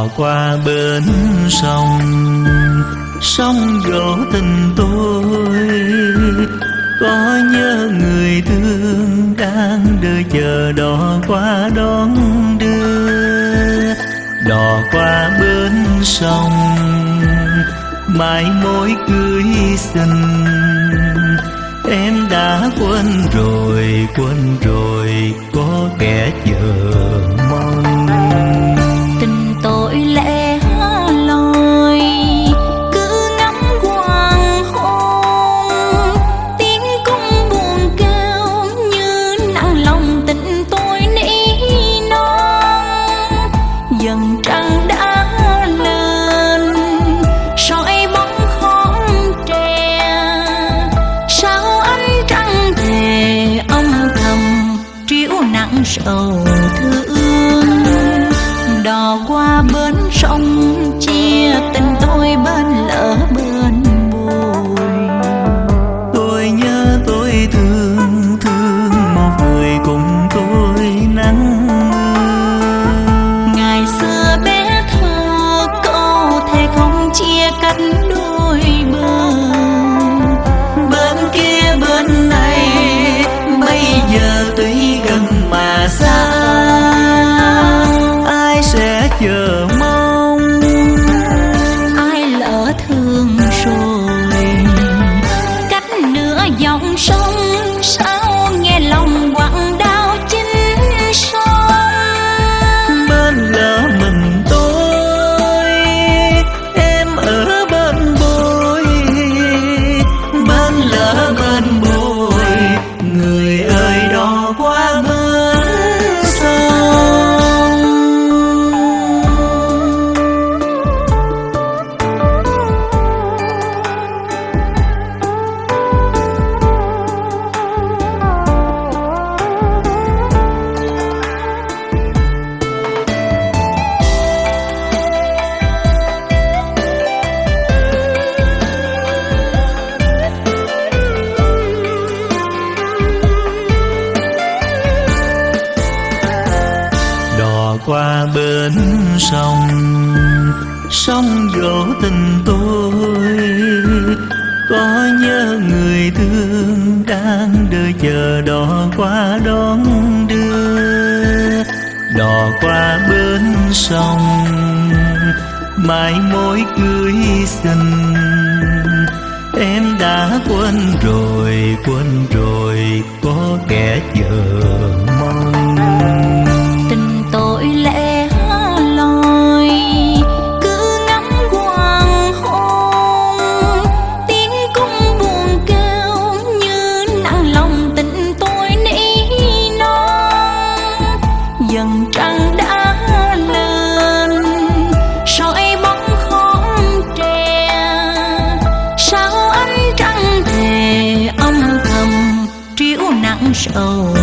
Đò qua bến sông, sông dỗ tình tôi. Có nhớ người thương đang đợi chờ đò qua đón đưa. Đò qua bến sông, mãi mối cưới xin. Em đã quên rồi, có kẻ chờ mong. Tình tội lẻ loi, cứ ngắm hoàng hôn. Tiếng cung buồn kêu như nặng lòng tình tôi nỉ non. Dần trăng đã lên, soi bóng khóm tre. Sao ánh trăng thề âm thầm, trĩu nặng sầu thương. Đò qua bến sông, chia tình tôi bên lỡ bên bồi. Tôi nhớ tôi thương, thương một người cùng tôi nắng mưa. Ngày xưa bé thơ câu thề không chia cách đôi bờ. Bên kia bên này, bây giờ tuy gần mà xa. Ai sẽ chờ mong, ai lỡ thương rồi. Cách nửa dòng sông, sao nghe lòng quặn đau chính sông. bên lỡ mình tôi, em ở bên bồi. Bên lỡ bên bồi, người ơi đò qua bến sông. Đò qua bến sông, sông dỗ tình tôi. Có nhớ người thương đang đợi chờ đò qua đón đưa. Đò qua bến sông, mãi mối cưới xin. Em đã quên rồi, có kẻ chờ mong. Tình tội lẻ loi, cứ ngắm hoàng hôn. Tiếng cung buồn kêu như nặng lòng tình tôi nỉ non. Dần trăng đã lên, soi bóng khóm tre. Sao ánh trăng thề âm thầm, trĩu nặng sầu